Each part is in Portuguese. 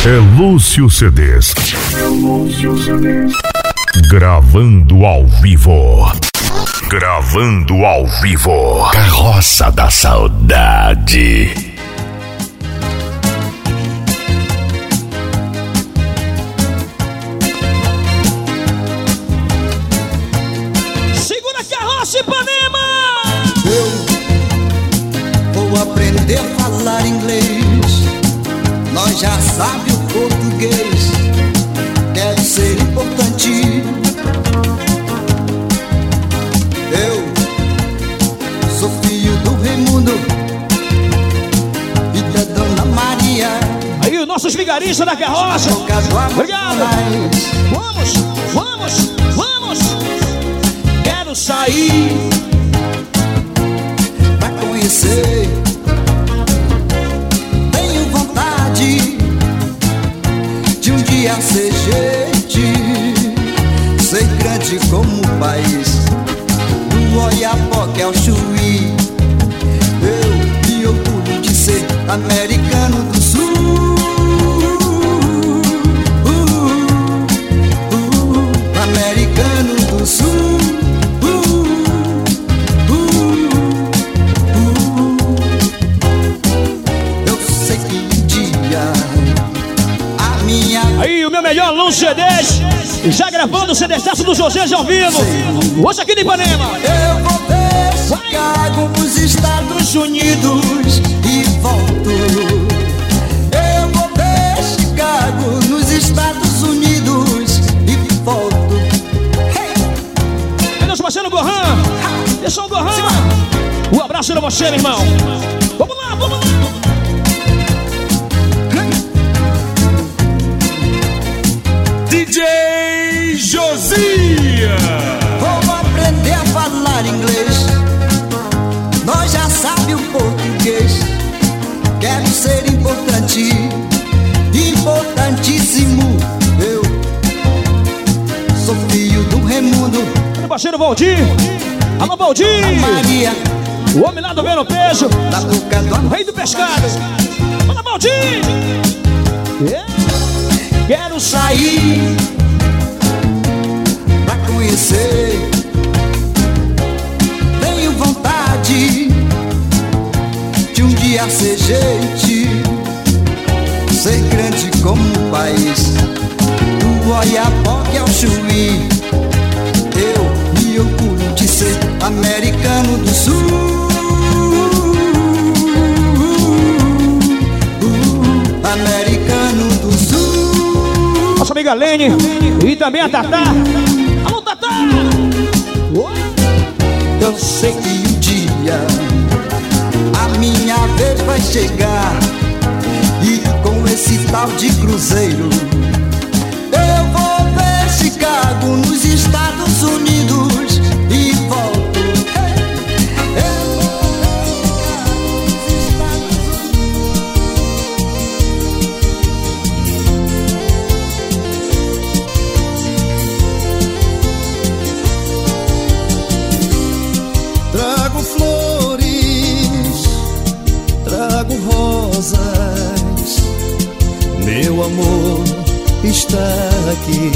É Lúcio CDs. Gravando ao vivo. Gravando ao vivo. Carroça da Saudade. Segura a carroça, Ipanema! Eu vou aprender a falar inglês. Nós já sabe o português. Deve ser importante. Eu sou filho do Raimundo e da Dona Maria. Aí os nossos vigaristas da carroça. Obrigado. Vamos, vamos, vamos. Quero sair pra conhecer. Tenho vontade de um dia ser gente, ser grande como o país do Oiapoque ao Chuí. Eu me orgulho de ser americano do Sul. Americano do Sul. Eu sei que um dia a minha... Aí o meu melhor Lúcio CDs, já gravando o CD-taço do José de ao vivo. Hoje aqui de Ipanema. Eu vou ver Chicago nos Estados Unidos e volto. Eu vou ver Chicago nos Estados Unidos e volto. Hey! Nosso parceiro Gohan. Deixa o Gohan. Um abraço pra você, meu irmão. Vamos lá, vamos lá. DJ Josia. Vou aprender a falar inglês. Nós já sabe o português. Quero ser importante, importantíssimo. Eu sou filho do Raimundo. Meu parceiro Valdir. Alô, Valdir. Maria, o homem lá do Vendo Peixe. da boca do O rei do pescado. Fala, Valdir. Quero sair pra conhecer. Tenho vontade de um dia ser gente, ser grande como o país do Oiapoque ao Chuí. Eu me orgulho de ser americano do Sul. Americano do Sul. Nossa amiga Lene e também a Tatá. Alô, Tatá! Eu sei que um dia a minha vez vai chegar. E com esse tal de cruzeiro eu vou ver Chicago nos Estados Unidos e volto. Trago flores, trago rosas, meu amor está aqui.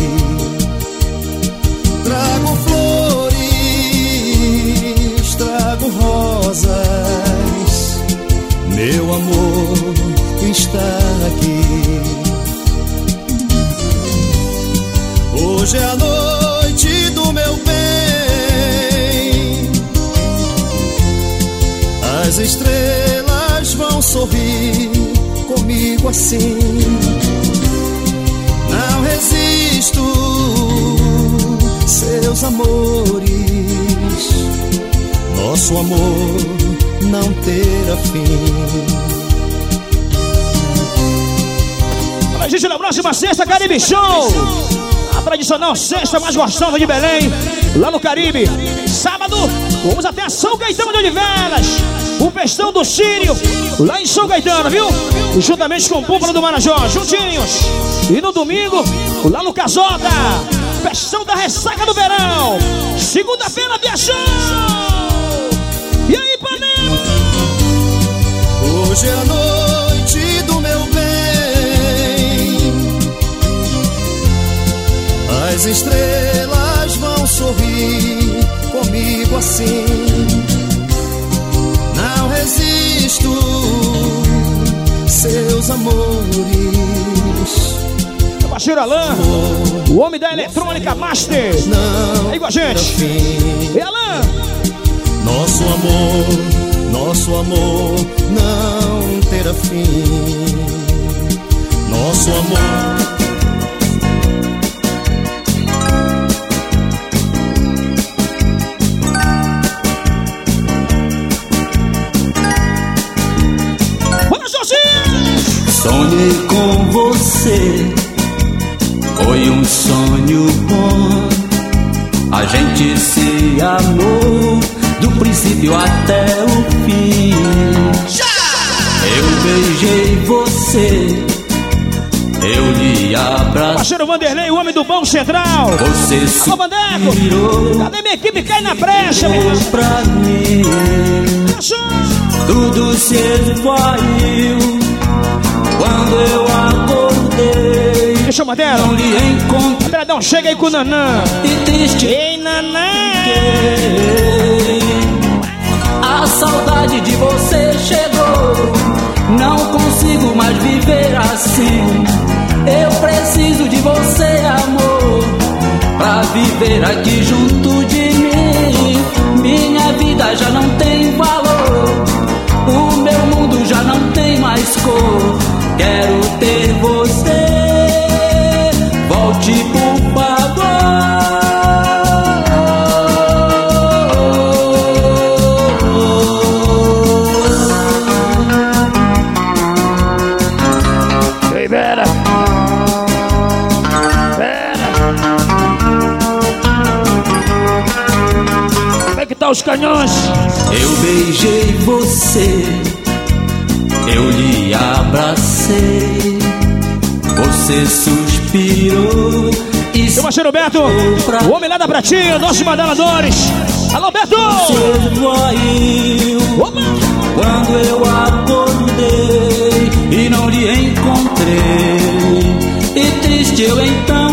Trago flores, trago rosas, meu amor está aqui. Hoje é a noite do meu bem, as estrelas vão sorrir comigo assim. Não resisto, seus amores, nosso amor não terá fim. A gente na próxima sexta, Caribe Show. A tradicional sexta mais gostosa de Belém, lá no Caribe. Sábado, vamos até São Caetano de Olivelas. O Festão do Sírio, lá em São Caetano, viu? E juntamente com o Púlparo do Marajó, juntinhos. E no domingo, lá no Casota, Festão da Ressaca do Verão. Segunda-feira, dia show! E aí, Ipanema? Hoje é a noite do meu bem, parceiro Alan, o homem da Eletrônica Master. Aí com a gente. E Alan? Nosso amor não terá fim. Nosso amor. Sonhei com você, foi um sonho bom. A gente se amou do princípio até o fim. Eu beijei você, eu lhe abracei. Parceiro Vanderlei, o homem do Bom Central. Você suspirou. Cadê minha equipe? Cai na brecha, menino. Pra mim, tudo se esvaiu quando eu acordei. Deixa eu mandar. Não lhe encontrei. Pedradão, chega aí com o Nanã. E triste. Ei, Nanã. A saudade de você chegou. Não consigo mais viver assim. Eu preciso de você, amor, pra viver aqui junto de mim. Minha vida já não tem valor, o meu mundo já não tem mais cor. Quero ter você, volte por favor. Ei, Vera. Como é que tá os canhões? Eu beijei você, eu lhe abracei, você suspirou e seu parceiro Beto, o homem lá da Pratinha, nossos badaladores. Alô, Beto! Quando eu acordei e não lhe encontrei, e triste eu então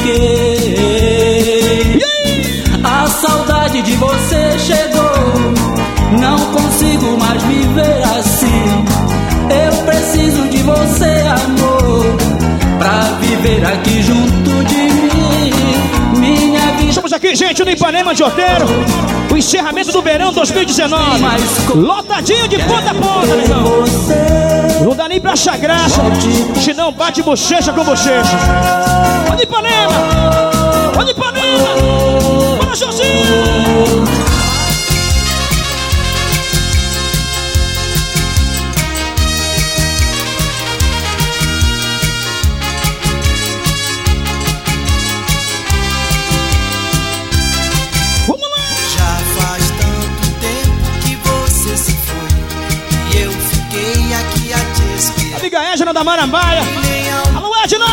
fiquei. A saudade de você chegou, não consigo mais viver assim. Eu preciso de você, amor, pra viver aqui junto de mim. Minha vida. Estamos aqui, gente, no Ipanema de Oteiro. O encerramento do verão 2019. Lotadinho de ponta a ponta, meu irmão. Não dá nem pra achar graça, se não bate bochecha com bochecha. Olha Ipanema! Olha Ipanema! Bora, Josinho! Edna da Marambaia. Alô, Edna!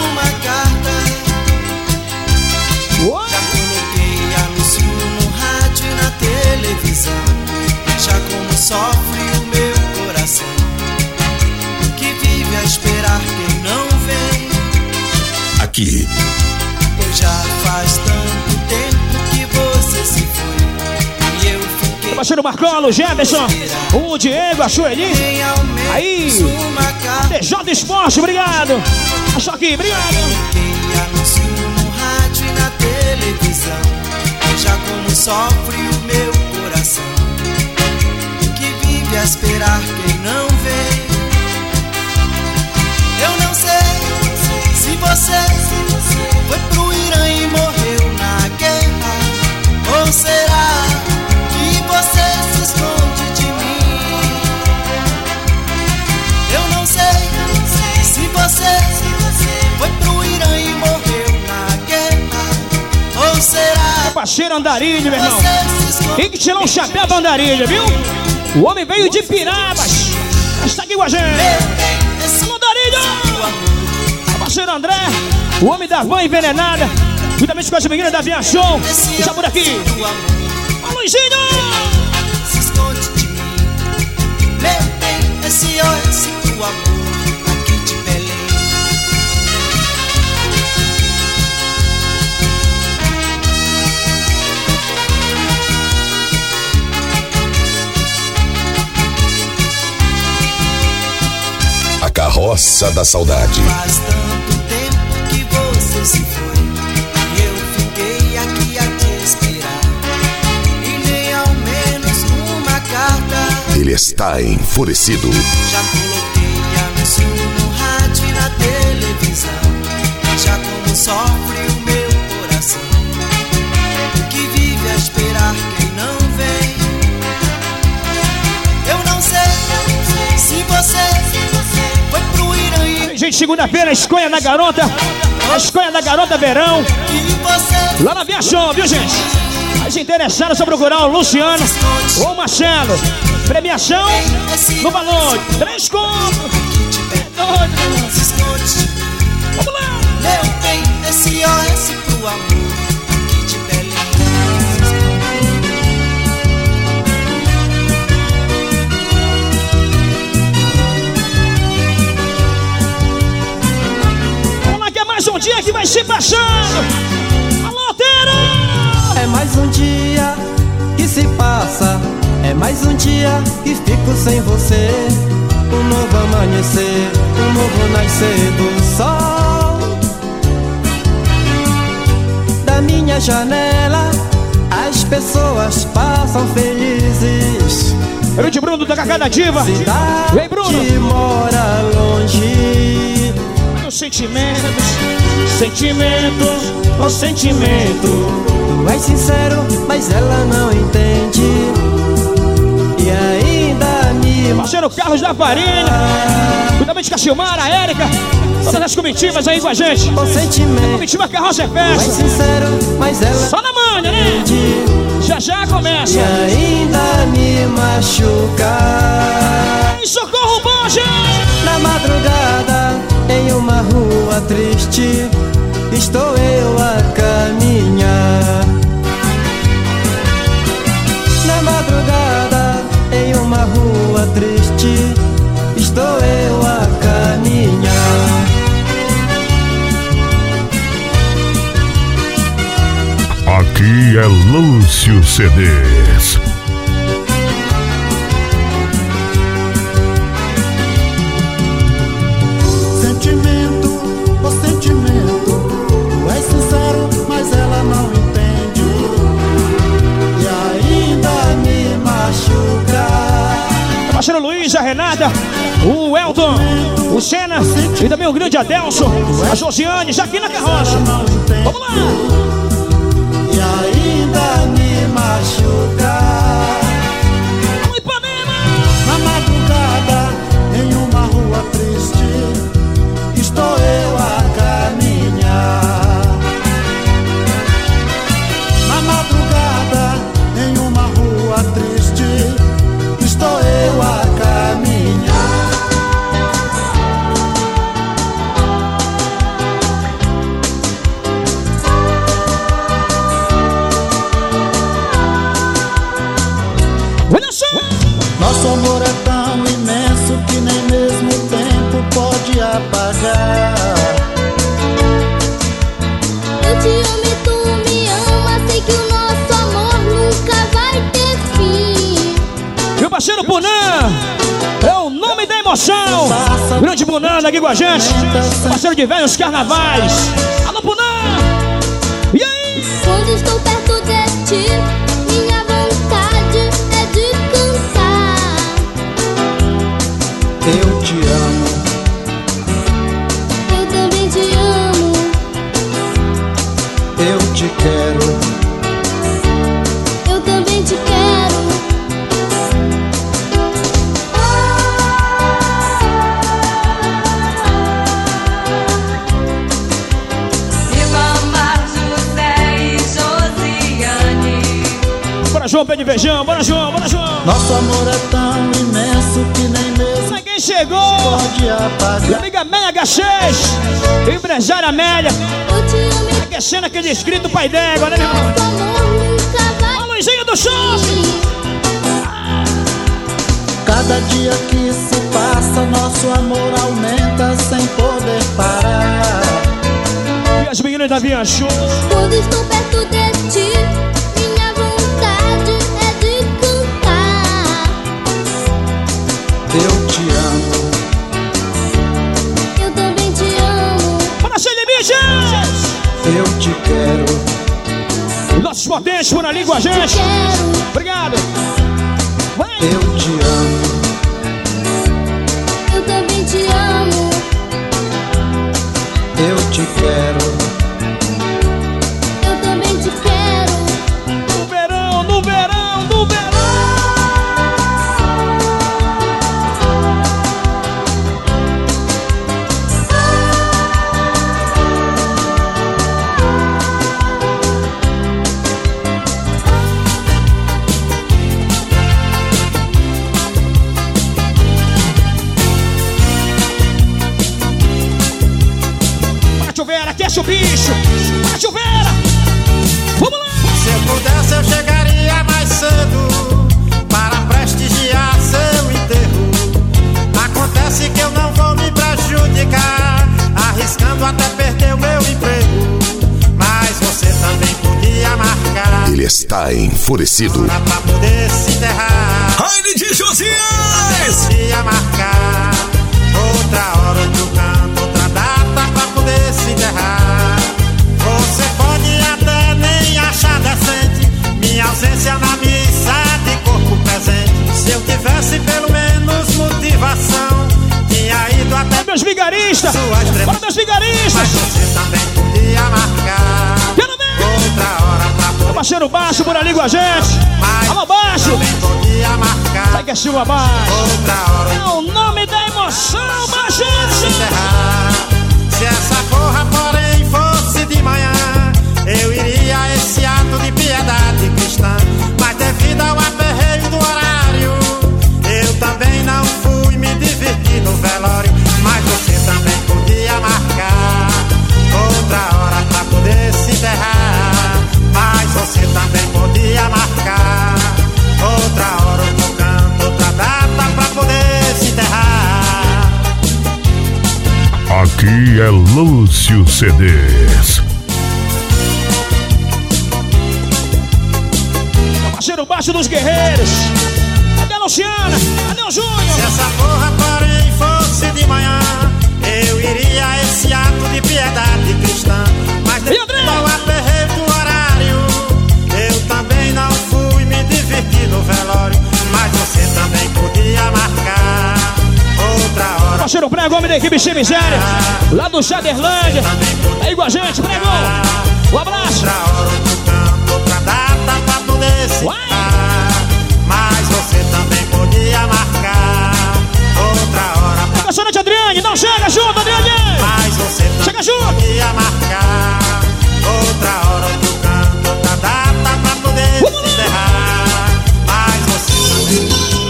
Já coloquei anúncio no rádio e na televisão. Já como sofre o meu coração, que vive a esperar quem não vem. Aqui. Pois já faz tanto tempo que você se foi e eu fiquei. Parceiro Marcolo, Jefferson, o Diego, a Sueli. Aí, DJ Esporte, obrigado. Achou aqui, obrigado. Coloquei anúncio no rádio e na televisão. Já como sofre o meu coração, que vive a esperar quem não vem. Eu não sei se você foi pro Irã e morreu na guerra, ou será que você se esconde de mim? Eu não sei se você foi pro Irã e morreu na guerra, ou será parceiro Andarilho, meu irmão. que você se esconde. Tem que tirar um chapéu pra Andarilho, viu? O homem veio de Pirabas. Está aqui com a gente. Alô, Andarilho! Parceiro André, o homem da van envenenada, juntamente com as meninas da Via Show. Já por aqui. Alô, Luizinho! Se esconde de mim, meu bem, esse SOS do amor aqui de Belém. A carroça da saudade. Faz tanto tempo que se foi e eu fiquei aqui a te esperar. E nem ao menos uma carta. Ele está enfurecido. Já coloquei anúncio no rádio e na televisão. Já como sofre o meu coração, que vive a esperar quem não vem. Eu não sei se você foi pro Irã. Gente, segunda-feira, a escolha da garota. A escolha da garota verão. Lá na Viajão, viu, gente? As interessadas só procurar o Luciano ou o Marcelo. Premiação no valor de 3 contos. Vamos lá! Meu bem, SOS pro amor que te belinha. Vamos lá que é mais um dia que vai se passando. Alô, Tero! É mais um dia que se passa. É mais um dia que fico sem você. Um novo amanhecer, um novo nascer do sol. Da minha janela, as pessoas passam felizes. Eu de Bruno da Cacada Diva. Vem, Bruno! Que mora longe. Os sentimentos, o sentimento. Tu és sincero, mas ela não entende. E ainda me... Parceiro Carlos da Farinha. Juntamente com a Silmara, a Érica. Todas as comitivas aí com a gente. O sentimento. Comitiva Carroça é Tu és festa. sincero, mas ela Só na manha, né? Já começa. e ainda me machuca. Ei, socorro, bom, gente! Na madrugada, em uma rua triste, estou eu a caminhar. Na madrugada, em uma rua triste, estou eu a caminhar. Aqui é Lúcio CDs. Sentimento, o sentimento. Tu és sincero, mas ela não entende. E ainda me machuca. Parceiro Luiz, a Renata, o Elton, o Senna e também o grande Adelson, a Josiane, já aqui na carroça. Vamos lá! E ainda me machuca. Vamos, Ipanema! Na madrugada, em uma rua triste, estou eu a caminhar. Na madrugada, em uma rua triste, estou eu a caminhar. Olha só! Nosso amor é tão imenso que nem mesmo o tempo pode apagar. Eu te amo e tu me ama, sei que o nosso amor nunca vai ter fim. E o parceiro Bunan é o nome da emoção. Grande Bunan aqui com a gente. Parceiro de velhos carnavais. Alô, Bunan! E aí? Quando estou perto de ti, minha vontade é de cantar. Eu te amo, Eu também te amo. eu te quero. Eu também te quero. Bora, João, pé de beijão. Bora, João, bora, João. Nosso amor é tão imenso que nem mesmo Sabe quem chegou? pode Minha apagar. amiga Amélia H6. Empresária Amélia. Eu te amo e Aquecendo aquele escrito do pai d'égua, né, meu irmão? nosso amor nunca vai A luzinha do shopping. fim. Cada dia que se passa, nosso amor aumenta sem poder parar. E as meninas da Via Show. Quando estou perto de ti, minha vontade é de cantar. Eu te amo, Eu também te amo. Bora, sem limites! Os potentes por ali com a gente. Obrigado. Vai. Eu te amo. Eu também te amo. Eu te quero. Eu também te quero. No verão, no verão, no verão. Aquece o bicho, a chuveira. Vamos lá. Se eu pudesse eu chegaria mais cedo para prestigiar seu enterro. Acontece que eu não vou me prejudicar, arriscando até perder o meu emprego. Mas você também podia marcar. Ele está enfurecido. Pra poder se enterrar. Raine de Josias. Podia marcar outra hora, outro canto, outra data pra poder se enterrar. Você pode até nem achar decente minha ausência na missa de corpo presente. Se eu tivesse pelo menos motivação, tinha ido até meus vigaristas. Bora, meus vigaristas. Mas você também podia marcar outra hora pra poder. O parceiro baixo por ali com a gente. Alô, baixo. Também podia marcar sai que é Silva baixo. outra hora. É o nome da emoção, baixo. Se essa porra, porém, fosse de manhã, eu iria a esse ato de piedade cristã. Mas devido ao aperreio do horário, eu também não fui me divertir no velório. Mas você também podia marcar outra hora pra poder se enterrar. Mas você também podia marcar outra hora, outro canto, outra data pra poder se enterrar. Aqui é Lúcio CDs. Parceiro baixo dos guerreiros. Cadê a Luciana? Cadê o Júnior? Se essa porra, porém, fosse de manhã, eu iria a esse ato de piedade cristã. Mas devido ao aperreio do horário, eu também não fui me divertir no velório. Mas você também podia marcar outra hora. Parceiro Prego, homem da equipe Sem Miséria, lá do Jaderlândia. Tá aí com a gente, Prego. Um abraço. Outra hora, outro canto, outra data pra poder se enterrar. Mas você também podia marcar outra hora pra... Impressionante, Adriane. Não chega junto, Adriane. Mas você também chega junto. podia marcar outra hora, outro canto, outra data pra poder se enterrar. Mas você também...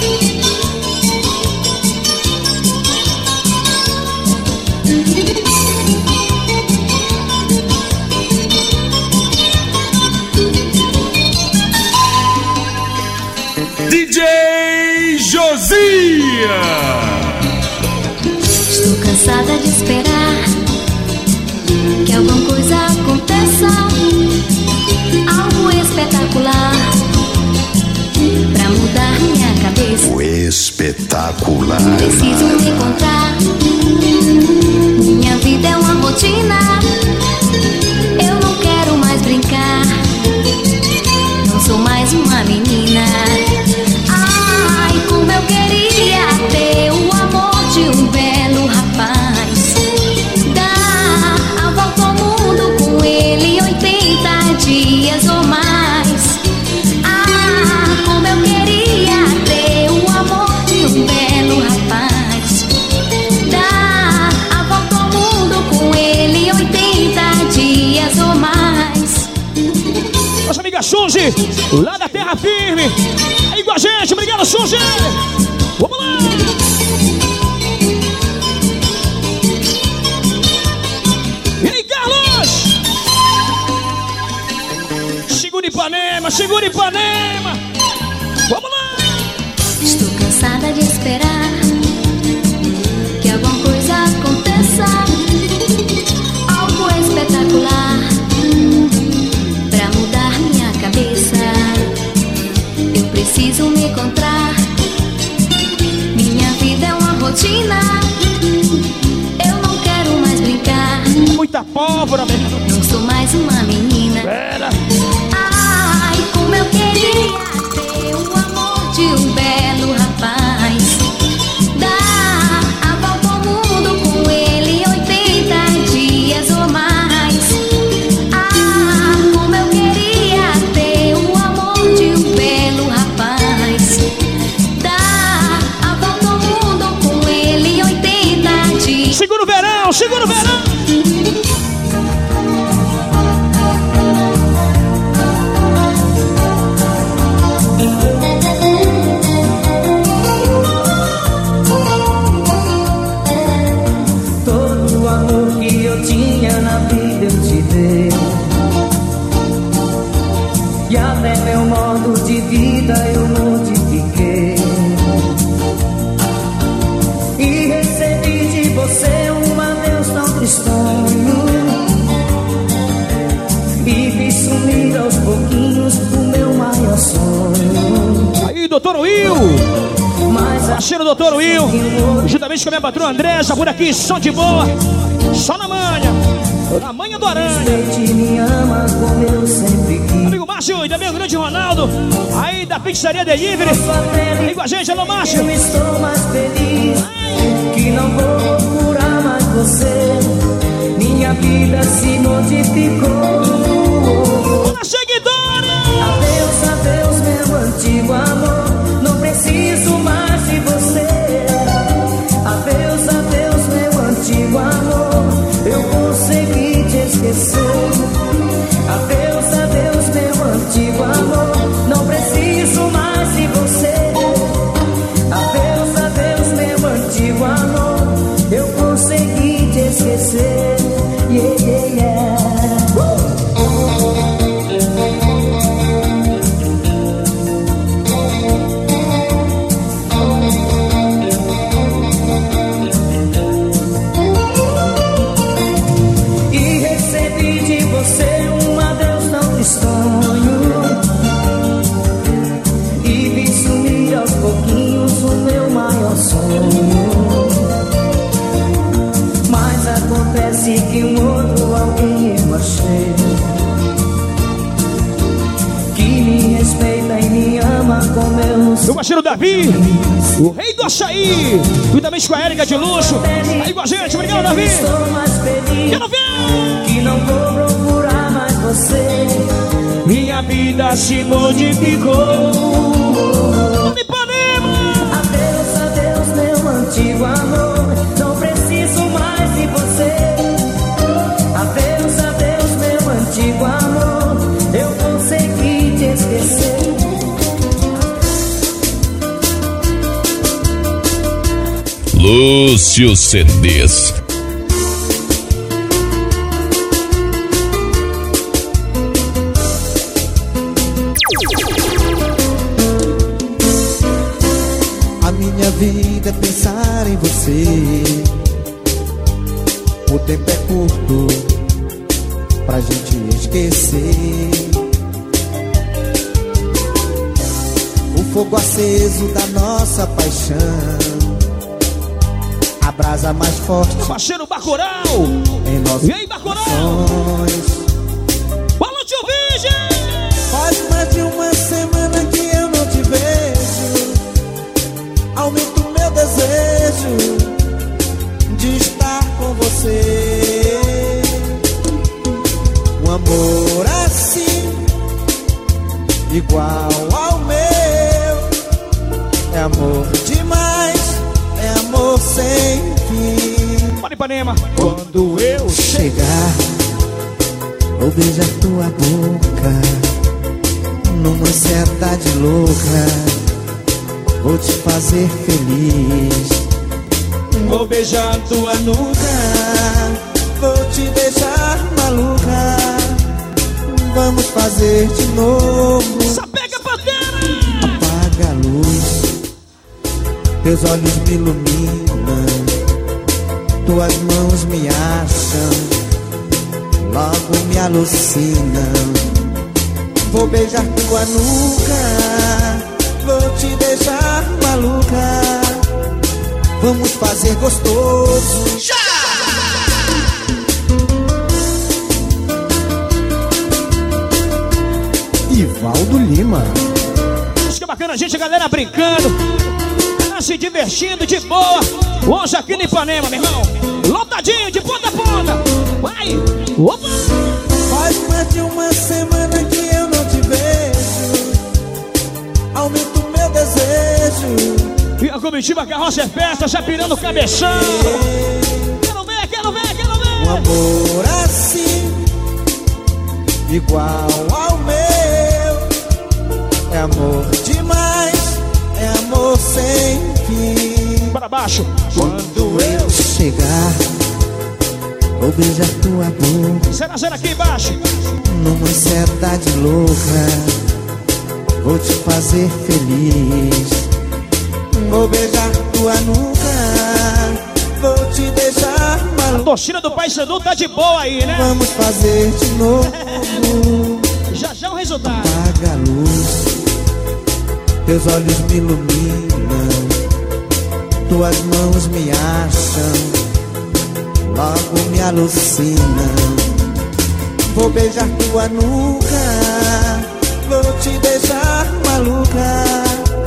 DJ Josias. Estou cansada de esperar que alguma coisa aconteça, algo espetacular pra mudar minha cabeça. O espetacular. Preciso me encontrar. Minha vida é uma rotina. Eu não quero mais brincar. Não sou mais uma menina. Ai, como eu queria ter o amor de um belo rapaz. Dar a volta ao mundo com ele 80 dias ou mais. Ah, como eu queria ter o amor de um belo rapaz. Dar a volta ao mundo com ele 80 dias ou mais. Nossa amiga Suzy, lá da Terra Firme. Aí com a gente, obrigado, Suzy. Vamos lá. E aí, Carlos? Segura Ipanema, segura Ipanema. Vamos lá. Estou cansada de esperar que alguma coisa aconteça, algo espetacular pra mudar minha cabeça. Eu preciso me encontrar. Minha vida é uma rotina. Eu não quero mais brincar. Muita pólvora, meu. Não sou mais uma menina. Pera. Ah, queria ter o amor de um belo rapaz, dar a volta ao mundo com ele 80 dias ou mais. Ah, como eu queria ter o amor de um belo rapaz, dar a volta ao mundo com ele 80 dias. Segura o verão, segura o verão. Todo o amor que eu tinha na vida eu te dei, e até meu modo de vida eu modifiquei, e recebi de você um adeus tão tristonho, e vi sumir aos pouquinhos o meu maior sonho. Aí, doutor Will, Mas parceiro doutor Will, juntamente com a minha patroa Andressa, por aqui, som de boa, só na manha do Aranha. me ama como eu sempre quis. Amigo Márcio e também o grande Ronaldo, aí da Pizzaria Delivery, vem com a gente, alô Márcio. Eu estou mais feliz, que não vou procurar mais você. Minha vida se modificou. Uma seguidora! Adeus, adeus, meu antigo amor, não preciso mais de você. Adeus, adeus, meu antigo amor, eu consegui te esquecer. Adeus, adeus, meu antigo amor, não preciso mais de você. Adeus, adeus, meu antigo amor, eu consegui te esquecer. Yeah, yeah, yeah. E recebi de você um adeus tão tristonho, e vi sumir aos pouquinhos o meu maior sonho. Mas acontece que um outro alguém eu achei, que me respeita e me ama como eu Meu parceiro Davi, o rei do açaí, juntamente com a Érica de Luxo, aí com a gente, obrigado Davi. estou mais feliz, Quero ver! que não vou procurar mais você. Minha vida se modificou. Adeus, adeus, meu antigo amor, não preciso mais de você. Adeus, adeus, meu antigo amor, eu consegui te esquecer. Lúcio CDs. A minha vida é pensar em você. O tempo é curto pra gente esquecer. O fogo aceso da nossa paixão, a brasa mais forte Parceiro Bacurau, em nossos e aí Bacurau? corações. Fala, tio Virgem! Faz mais de uma semana que eu não te vejo. Aumenta o meu desejo de estar com você. Um amor assim, igual ao meu, é amor demais, é amor sem fim. Para Ipanema. Quando eu chegar, vou beijar tua boca numa ansiedade louca, vou te fazer feliz. Vou beijar tua nuca, Vou te deixar maluca, vamos fazer de novo. sapega pateira! Apaga a luz, teus olhos me iluminam, tuas mãos me acham, logo me alucinam. Vou beijar tua nuca, vou te deixar maluca, vamos fazer gostoso. Já! Ivaldo Lima. a gente, a galera brincando, tá se divertindo de boa. Hoje aqui no Ipanema, meu irmão. Lotadinho, de ponta a ponta. Vai! Opa! Faz mais de uma semana que eu não te vejo. Aumenta o meu desejo. E a comitiva Carroça é festa, já pirando o cabeção. Quero ver, quero ver, quero ver. Um amor assim, igual ao meu. É amor demais, é amor sem fim. Para baixo. Quando eu chegar, vou beijar tua boca. Zero aqui embaixo. Numa ansiedade louca, vou te fazer feliz. Vou beijar tua nuca, vou te deixar maluco. A torcida do Paysandu tá de boa aí, né? Vamos fazer de novo. Já já o resultado. Apaga a luz, teus olhos me iluminam, tuas mãos me acham, logo me alucinam. Vou beijar tua nuca, vou te deixar maluca.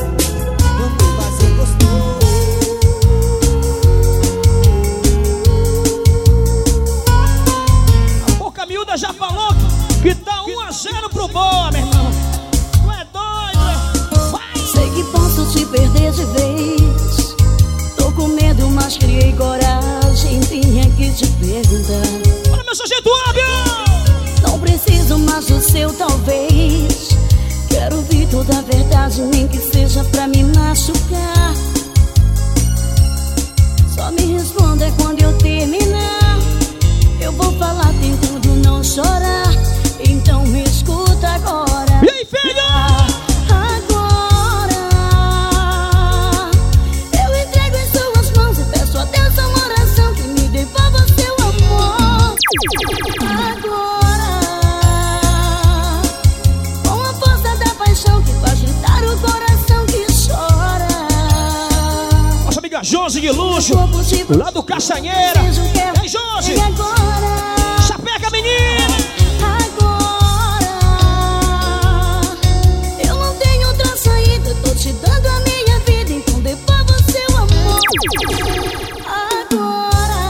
Já falou que tá 1-0 pro Boa, meu irmão. Tu é doido, vai! Sei que posso te perder de vez. Tô com medo, mas criei coragem. Tinha que te perguntar. Olha meu sargento óbvio! Não preciso mais do seu talvez. Quero ouvir toda a verdade, nem que seja pra me machucar. Só me responda quando eu terminar. Eu vou falar, tem tudo, não chorar. Então me escuta agora. E aí, filho? Agora eu entrego em suas mãos e peço a Deus uma oração que me devolva seu amor. Agora, com a força da paixão que faz agitar o coração que chora. Nossa amiga Josi de luxo, lá do Caçanheira. E aí, Josi? Chapeca, menina! Agora eu não tenho outra saída. Tô te dando a minha vida, então devolva o seu amor. Agora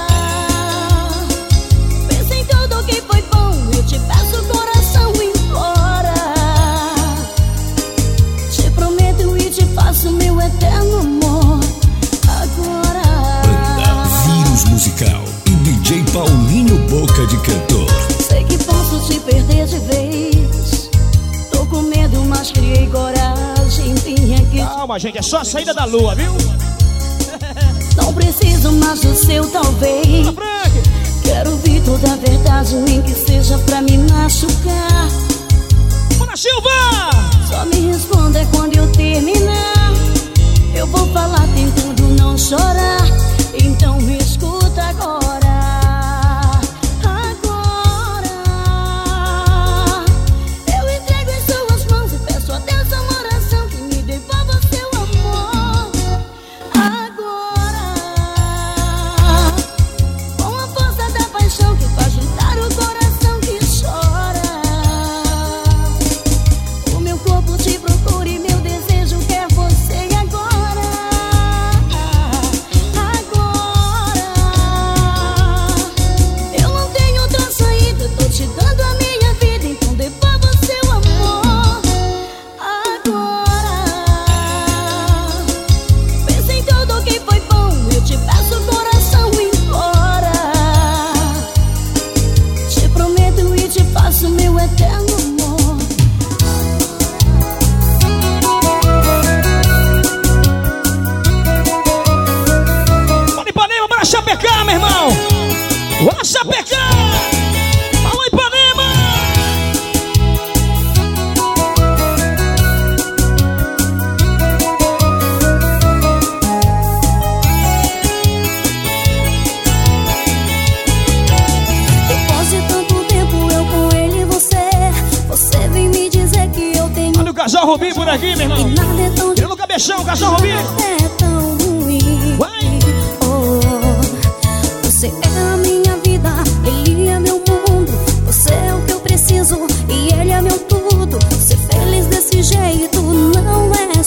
pensa em tudo que foi bom. Eu te peço o coração embora. Te prometo e te faço meu eterno amor. Agora Banda Vírus Musical e DJ Paulinho Boca de Cantor. sei que posso te perder de vez. Tô com medo, mas criei coragem. Tinha que... Calma, gente, é só a saída da lua, viu? Não preciso mais do seu talvez. Quero ouvir toda a verdade, nem que seja pra me machucar. Bora, Silva! Só me responda quando eu terminar. Eu vou falar, tem tudo, não chorar. Então me escuta agora. Agora eu entrego em suas mãos e peço a Deus uma oração que me devolva seu amor. Agora, com a força da paixão que faz agitar o coração que chora. O meu corpo te procura e meu desejo quer você agora. Agora eu não tenho outra saída. Tô te dando a minha vida, então devolva o seu amor. Agora pensa em tudo que foi bom. Eu te peço o coração embora. Te prometo e te faço meu eterno amor. Bora, Ipanema, bora chapecar, meu irmão! Bora chapecar! Alô, Ipanema! Depois de tanto tempo eu com ele e você vem me dizer que eu tenho. Olha o casal Rubim por aqui, meu irmão! E nada é tão Tira no cabeção, casal Rubim! é tão ruim. Vai! Oh, você é a minha vida, ele é meu mundo. Você é o que eu preciso e ele é meu tudo. Ser feliz desse jeito não é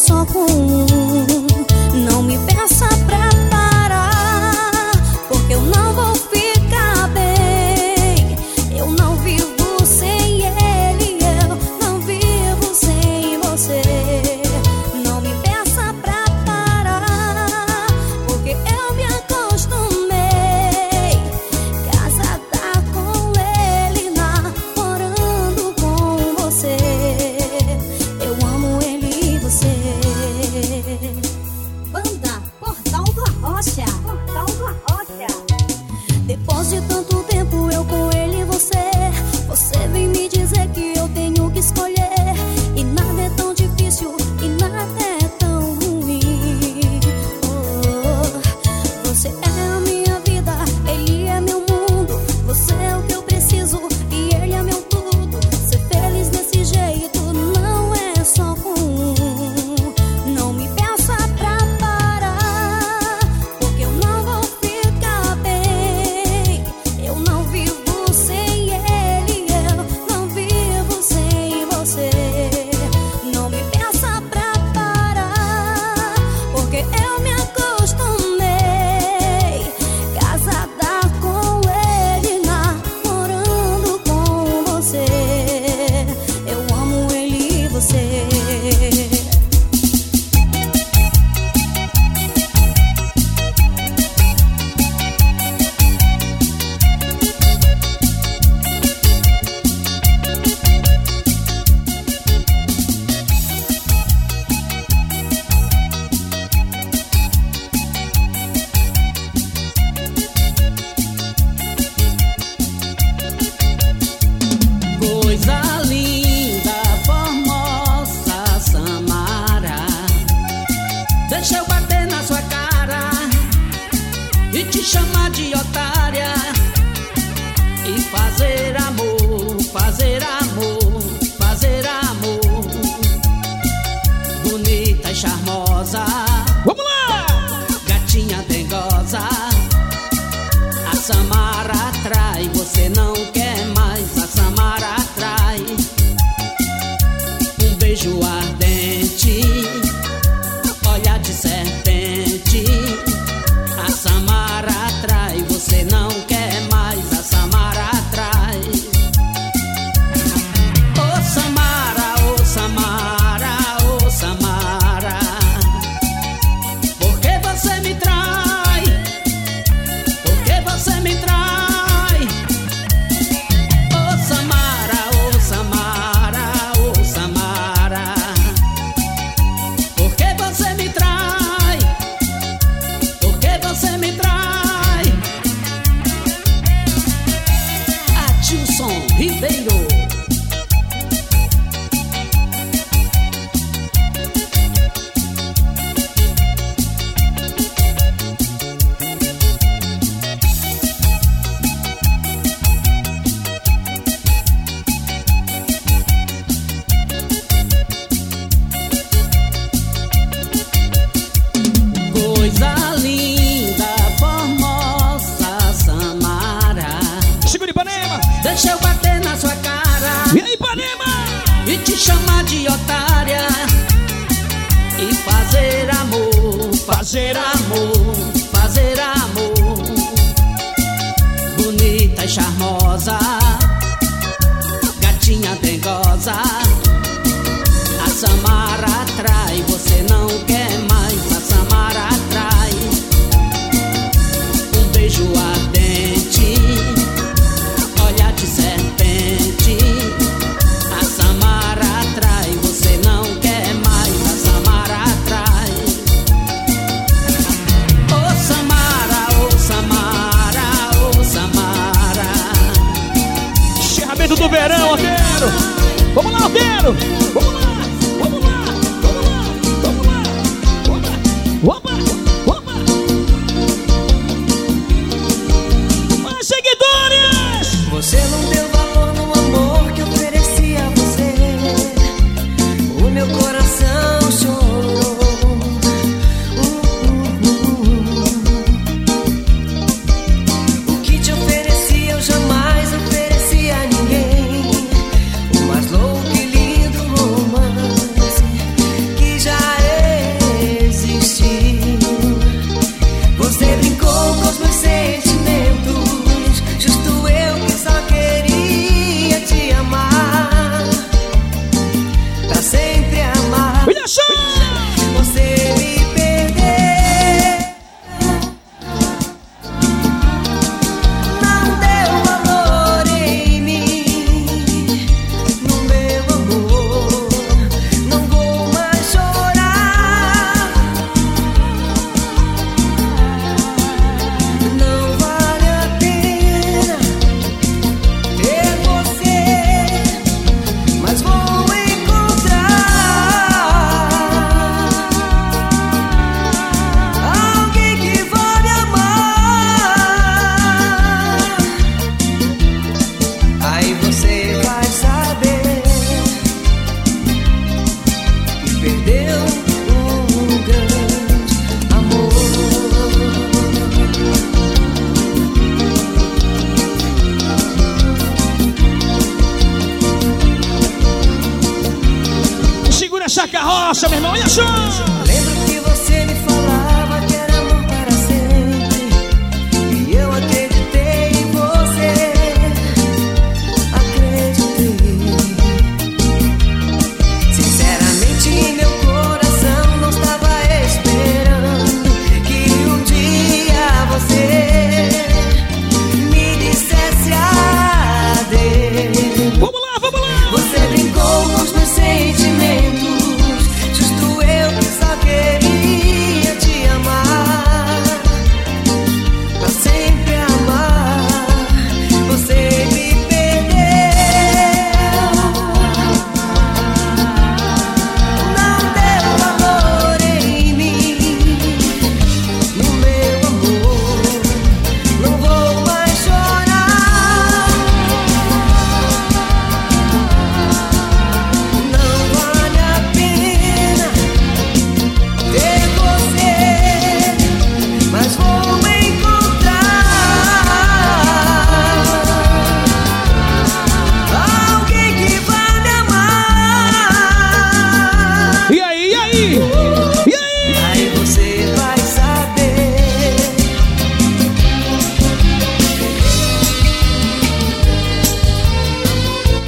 te chamar de otária e fazer amor, fazer amor, fazer amor. Bonita e charmosa, vamos lá! Gatinha dengosa, a Samara atrai, você não quer mais, a Samara atrai. Um beijo ardente, olhar de serpente, a Samara atrai, você não quer mais, a Samara atrai. Ô Samara, ô Samara, ô Samara, por que você me trai? Por que você me trai? Ô Samara, ô Samara, ô Samara, por que você me trai? Por que você me trai? Adilson Ribeiro. Coisa linda, formosa, Samara, Segura Ipanema! deixa eu bater na sua cara E aí, Ipanema! e te chamar de otária e fazer amor, fazer amor, fazer amor. Bonita e charmosa, gatinha dengosa, a Samara atrai, você não quer mais, a Samara atrai. Um beijo ardente, olhar de serpente, a Samara atrai, você não quer mais, a Samara atrai. Ô Samara, ô Samara, ô Samara, Encerramento do verão, Otero! Vamos lá, Otero! Vamos lá! Vamos lá! Vamos lá! Vamos lá! Opa! Opa! Mais seguidores! Você não deu valor no amor que ofereci a você. O meu coração chorou. O que te ofereci eu jamais ofereci a ninguém. O mais louco e lindo romance que já existiu.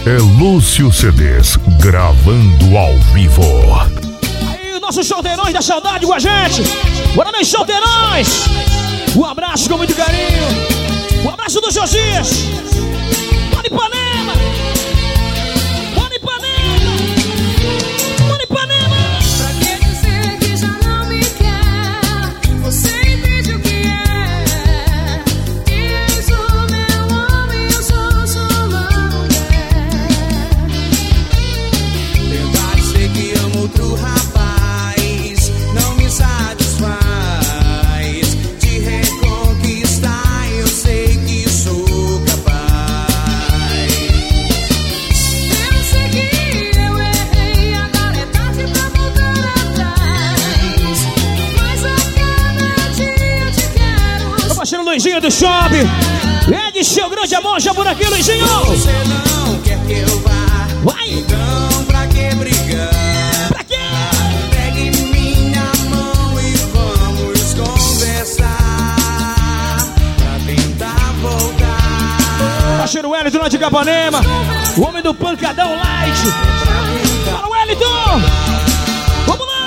É Lúcio CDs, gravando ao vivo. Aí, nossos solteirões da saudade com a gente. Bora, meus solteirões. Um abraço com muito carinho. Um abraço do Josias. Bora, Ipanema. Bora, Ipanema. Bora, Ipanema. Pra que dizer que já não me quer? Você entende o que é? Que és o meu homem, eu sou sua mulher. Tentar dizer que amo outro rapaz não me satisfaz. De reconquistar eu sei que sou capaz. Eu sei que eu errei, agora é tarde pra voltar atrás. Mas a cada dia eu te quero. Meu parceiro Luizinho do Shopping. Ed, seu grande amor, já por aqui, Luizinho. Você não quer que eu vá, vai. Então pra que brigar? Pra quê? Pegue minha mão e vamos conversar pra tentar voltar. Parceiro Wellington lá de Capanema. O homem do pancadão light. Fala, Wellington. Vamos lá.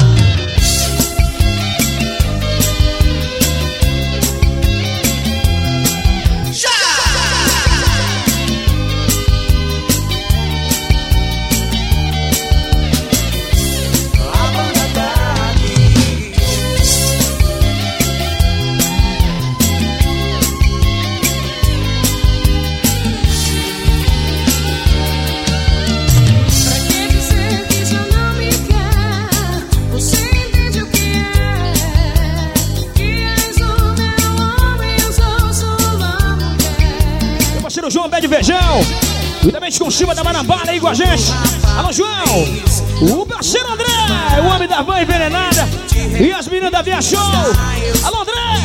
Pra que dizer que já não me quer? Você entende o que é? Que és o meu homem, eu sou sua mulher. Meu parceiro João Pé de Feijão. Juntamente com o Silva da Marambala aí com a gente. Alô, João. O parceiro André. O homem da van envenenada. E as meninas da Via Show. Alô, André.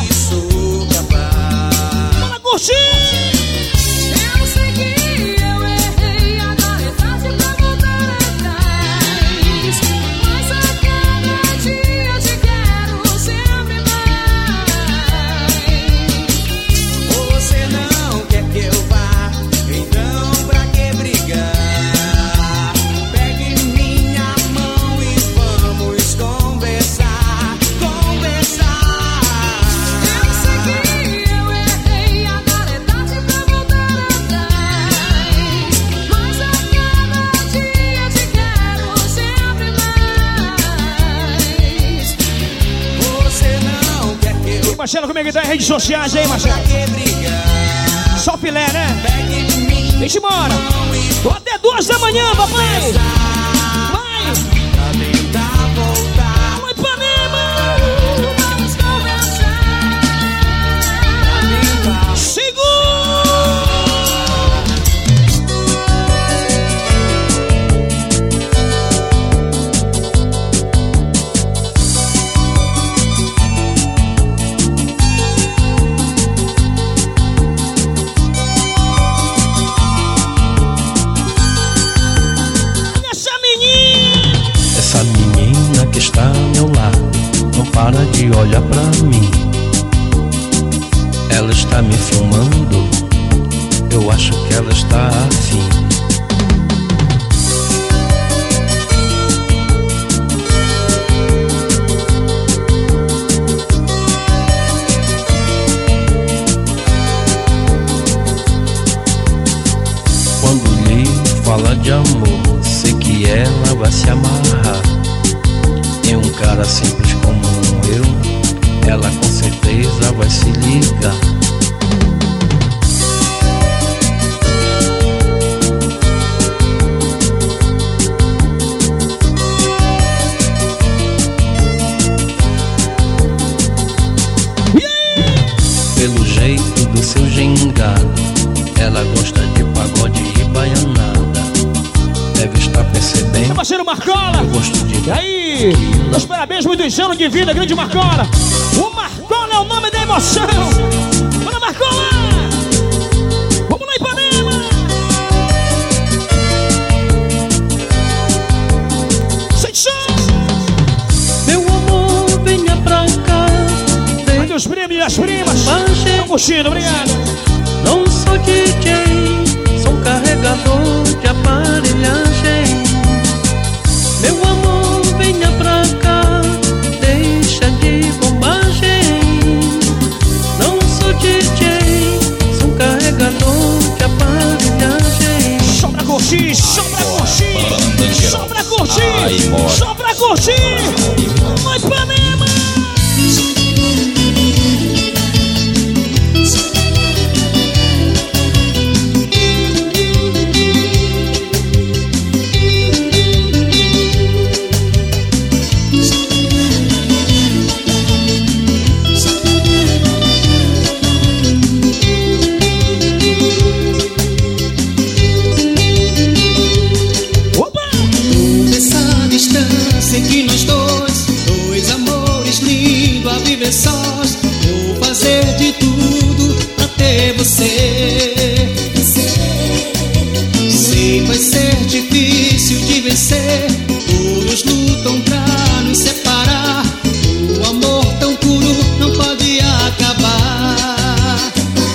Bora curtir. Eu sei que eu errei, agora é tarde pra voltar atrás. Mas a cada dia eu te quero sempre mais. Você não quer que eu vá, então pra que brigar? Pegue minha mão e vamos conversar, conversar. Eu sei que eu errei, agora é tarde pra voltar atrás. Mas a cada dia eu te quero sempre mais. Você não quer que eu E Marcelo, como é que tá em redes sociais aí, Marcelo? pra que brigar? Só filé, né? Pegue minha Deixa embora. mão e Tô até 2 da manhã, papai. Vai. pra tentar voltar. Vai, Ipanema. Vamos conversar. Segura. Essa menina. Essa menina que está ao meu lado não para de olhar pra mim. Ela está me filmando, eu acho que ela está afim. Quando lhe fala de amor, sei que ela vai se amarrar em um cara simples como eu. Ela com certeza vai se ligar. Pelo jeito do seu gingado, ela gosta de pagode e baianada. Deve estar percebendo. Meu parceiro Marcola. Eu gosto de. E aí? Meus parabéns, muitos anos de vida, grande Marcola. O Marcola é o nome da emoção. Bora, Marcola. Vamos lá, Ipanema. Sente som. Meu amor, venha pra cá. Olha os primos e as primas. Estão curtindo, obrigado. Não sou DJ, sou carregador de aparelhagem. Meu amor, venha pra cá, deixa de bobagem. Não sou DJ, sou carregador de aparelhagem. Só pra curtir, só pra curtir, só pra curtir, só pra curtir. Vai Ipanema! Que nós dois amores lindos a viver sós. Vou fazer de tudo pra ter você. Sei, vai ser difícil de vencer. Todos lutam pra nos separar. O amor tão puro não pode acabar.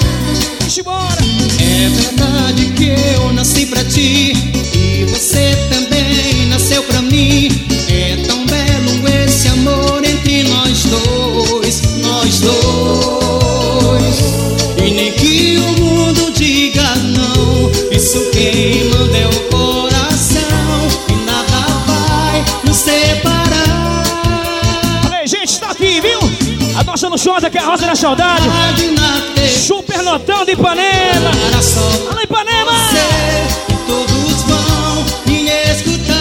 É verdade que eu nasci pra ti e você também nasceu pra mim. É tão belo esse amor entre nós dois, nós dois. E nem que o mundo diga não, isso quem manda é o coração. E nada vai nos separar. Olha aí, gente, tá aqui, viu? A nossa luxuosa que é a Rosa da Saudade. Super notão de Ipanema. Alô, Ipanema! Todos vão me escutar.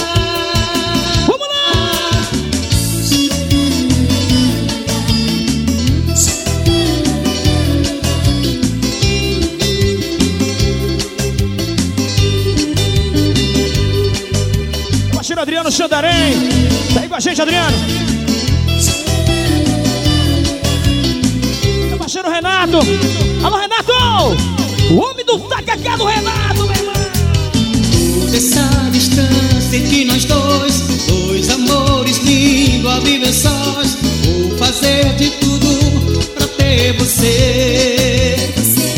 Adriano Xandarém, tá aí com a gente, Adriano. Meu parceiro Renato. Alô, Renato! O homem do tacacá do Renato, meu irmão. Essa distância entre nós dois amores lindos a viver sós. Vou fazer de tudo pra ter você.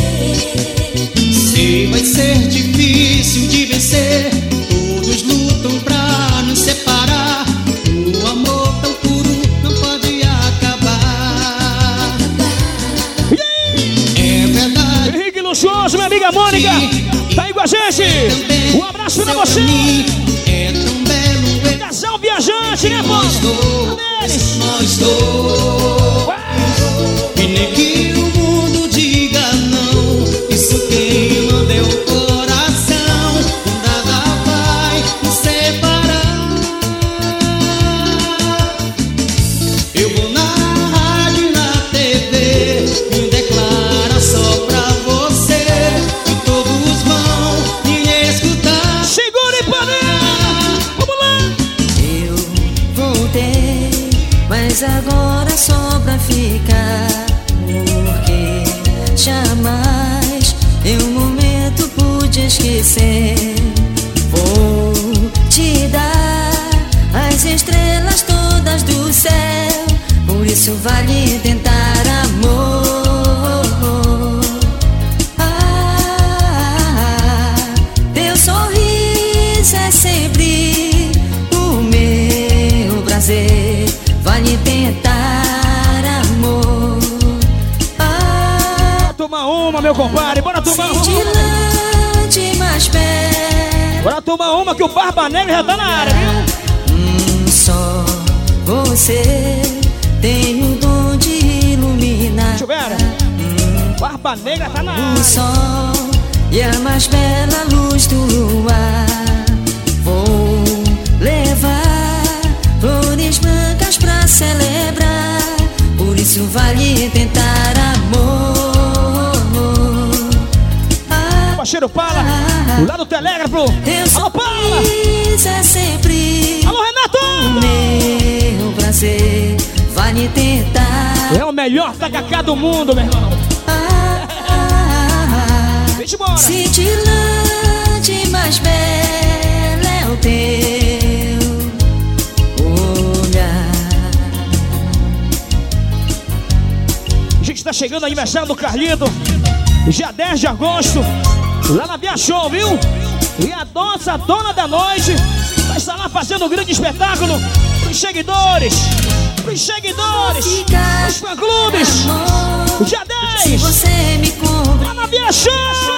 Sei, vai ser difícil de vencer. Todos lutam pra nos separar. O amor tão puro não pode acabar. É verdade. Henrique Luxuoso, minha amiga Mônica, tá aí com a gente. Um abraço pra você. É tão belo. Casal viajante, né, pô? Nós dois. E nem que o mundo diga não, isso quem manda é o coração. Nada vai nos separar. Eu vou na rádio e na TV me declarar só pra você. E todos vão me escutar. Segura e Ipanema! Vamos lá! Eu voltei, mas agora só pra ficar. Porque jamais em um momento pude esquecer. Vou te dar as estrelas todas do céu. Por isso vale tentar, amor. Teu sorriso é sempre o meu prazer. Vale tentar, amor. Bora tomar uma, meu compadre. Bora tomar uma. Cintilante mais perto. Bora tomar uma que o Barba Negra já tá na área, viu? Só você tem o dom de iluminar. Choveira. Barba Negra tá na área. O sol e a mais bela luz do luar. Vou levar flores brancas pra celebrar. Por isso vale tentar, amor. Parceiro Pala, lá do Telégrafo. Alô, Pala! É sempre alô, Renato! O meu prazer vale tentar. É o melhor tacacá do mundo, meu irmão. Vem embora. Cintilante mais bela é o teu olhar. A gente tá chegando no aniversário do Carlito, dia 10 de agosto. lá na Via Show, viu? E a nossa dona da noite vai estar lá fazendo um grande espetáculo pros seguidores, pros fã-clubes. Dia 10, lá na Via Show.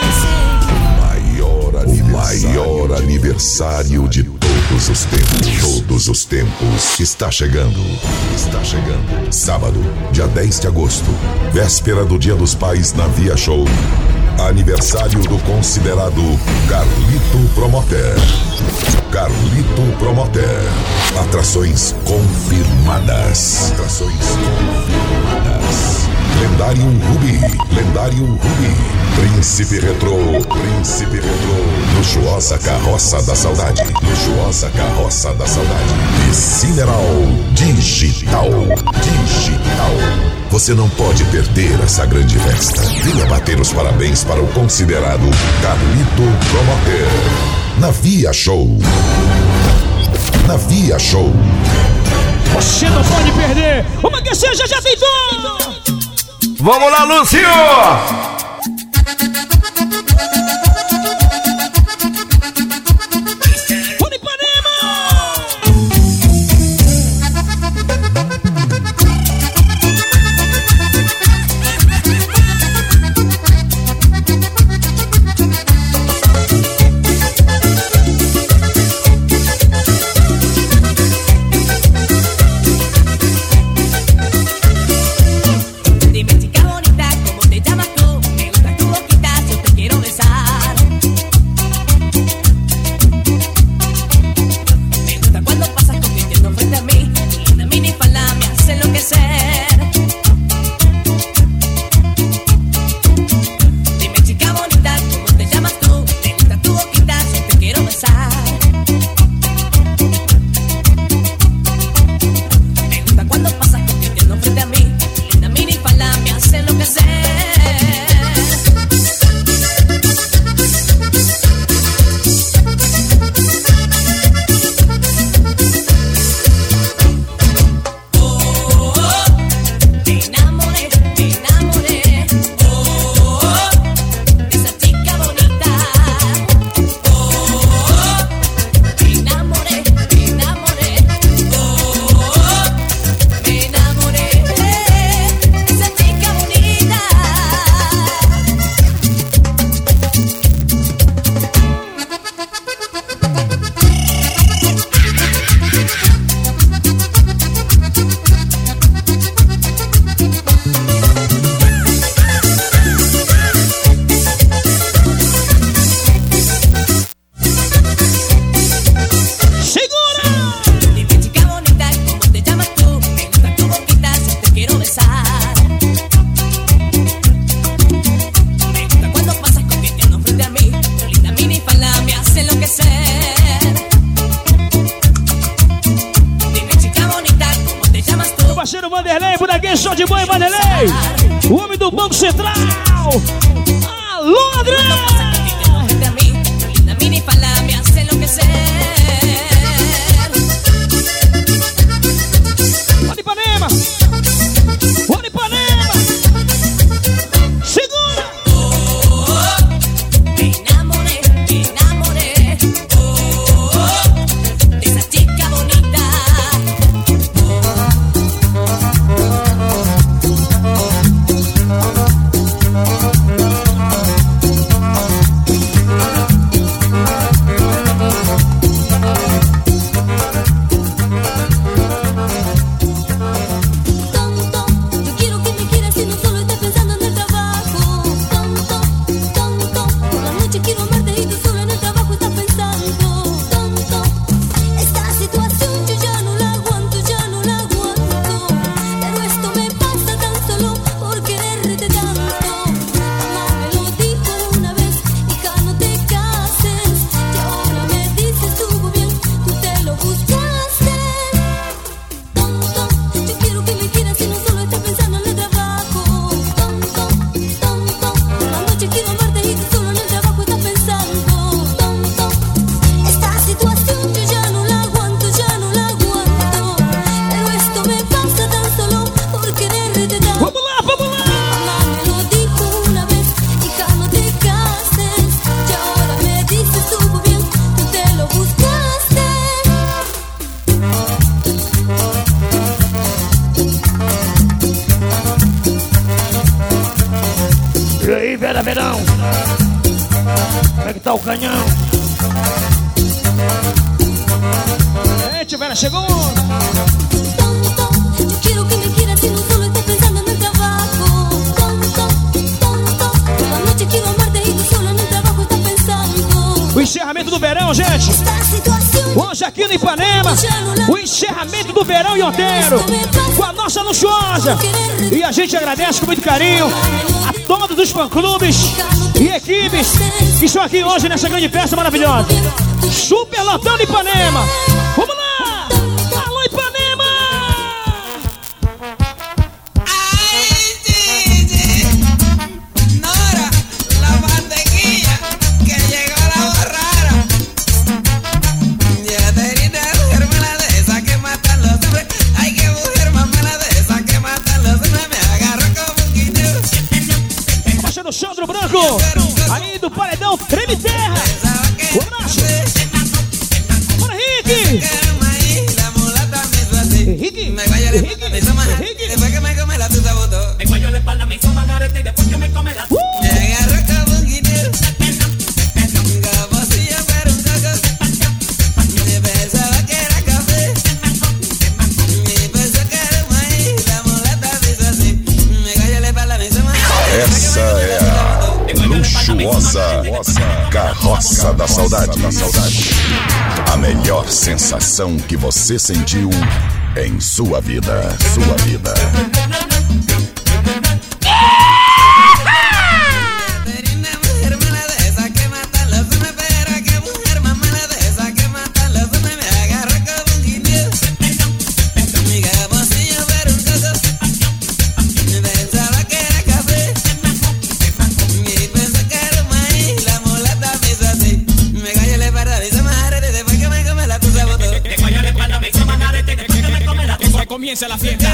Maior aniversário de todos os tempos. Está chegando. Sábado, dia 10 de agosto, véspera do Dia dos Pais na Via Show. Aniversário do considerado Carlito Promoter. Atrações confirmadas. Lendário Rubi. Príncipe Retrô. Luxuosa Carroça da Saudade. E Cineral Digital. Você não pode perder essa grande festa. Venha bater os parabéns para o considerado Carlito Promoter. Na Via Show. Você não pode perder. Uma que seja, já tentou. Vamos lá, Lúcio! Show de boi, Vanderlei, o homem do Banco Central. Alô, André! Olha Ipanema! Segura! verão. Como é que tá o canhão? Gente, velho, chegou. Quiero que me quieras y no solo estés pensando en el trabajo. Toda noche quiero amarte y tú solo en el trabajo estás pensando. O encerramento do verão, gente. Hoje aqui no Ipanema, o encerramento do verão em Oteiro, com a nossa luxuosa. E a gente agradece com muito carinho a todos os fã-clubes e equipes que estão aqui hoje nessa grande festa maravilhosa. Super lotando Ipanema. Vamos lá! Alô, Ipanema! Nora, la mantequilla, que llegó la borrara. Ya terina, mujer mala de esa que matan los hombres. Ay, que mujer más mala de esa que matan los hombres. Me agarró como un guineo. Baixando o Chandro Branco, aí do Paredão Treme Terra. Um abraço. Bora, Henrique! Henrique! Después que me come la tuta botó. Me cuello la espalda, me hizo magarete y después que me come la tuta. Me agarró como un guineo. Como si yo fuera un coco. Me pensaba que era café. Me pensó que era maíz. La mulata me hizo así. Me cayó la espalda, me hizo magarete. Essa é a luxuosa Carroça da Saudade. A melhor sensação que você sentiu em sua vida. Comienza la fiesta.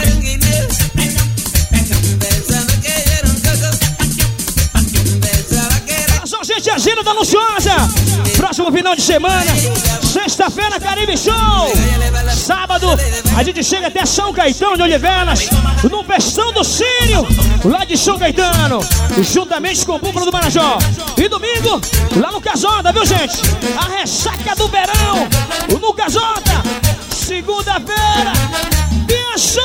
Só gente, agenda da luxuosa. Próximo final de semana, sexta-feira, Caribe Show. Sábado, a gente chega até São Caetano de Olivelas, no Festão do Sírio, lá de São Caetano, juntamente com o Búfalo do Marajó. E domingo, lá no Casota, viu, gente? A ressaca do verão, no Casota. Segunda-feira, Bicho!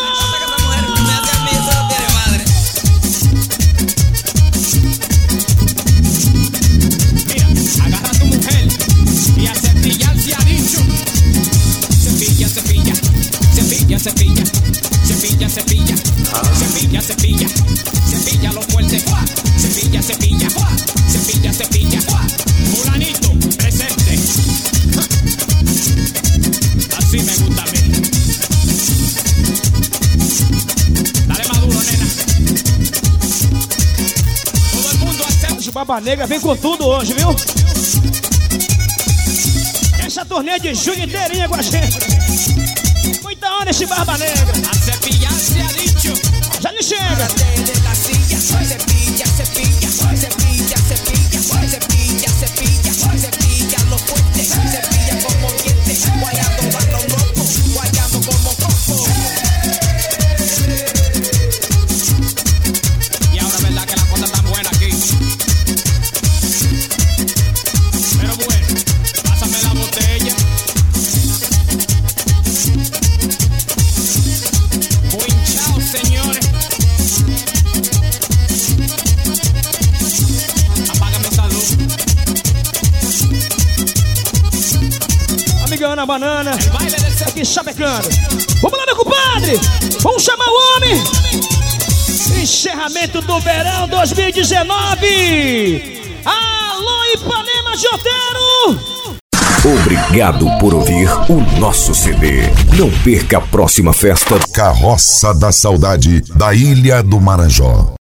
Agarra a tu mujer y a cepillar se ha dicho. Cepilla, cepilla, cepilla, cepilla, cepilla, cepilla, cepilla, cepilla, cepilla lo fuerte. Cepilla, cepilla, cepilla, cepilla. Fulanito, presente. Así me gusta a mí. Dale maduro, nena. Todo el mundo acepta. O Barba Negra vem com tudo hoje, viu? Essa turnê de junho inteirinha com a gente. Muita onda esse Barba Negra. A cepillar se ha dicho. Já lhe chega. Cepilla, cepilla, cepilla, cepilla, cepilla, cepilla, cepilla lo fuerte. Cepilla como dientes, guayando va lo loco, guayando como coco. Y ahora verdad que la cosa está buena aquí. Pero bueno, pásame la botella. Chao, señores. Apágame esa luz. Amiga Ana Banana, aqui chapecando. Vamos lá, meu compadre. Vamos chamar o homem. Encerramento do verão 2019. Alô, Ipanema de Oteiro. Obrigado por ouvir o nosso CD. Não perca a próxima festa. Carroça da Saudade da Ilha do Marajó.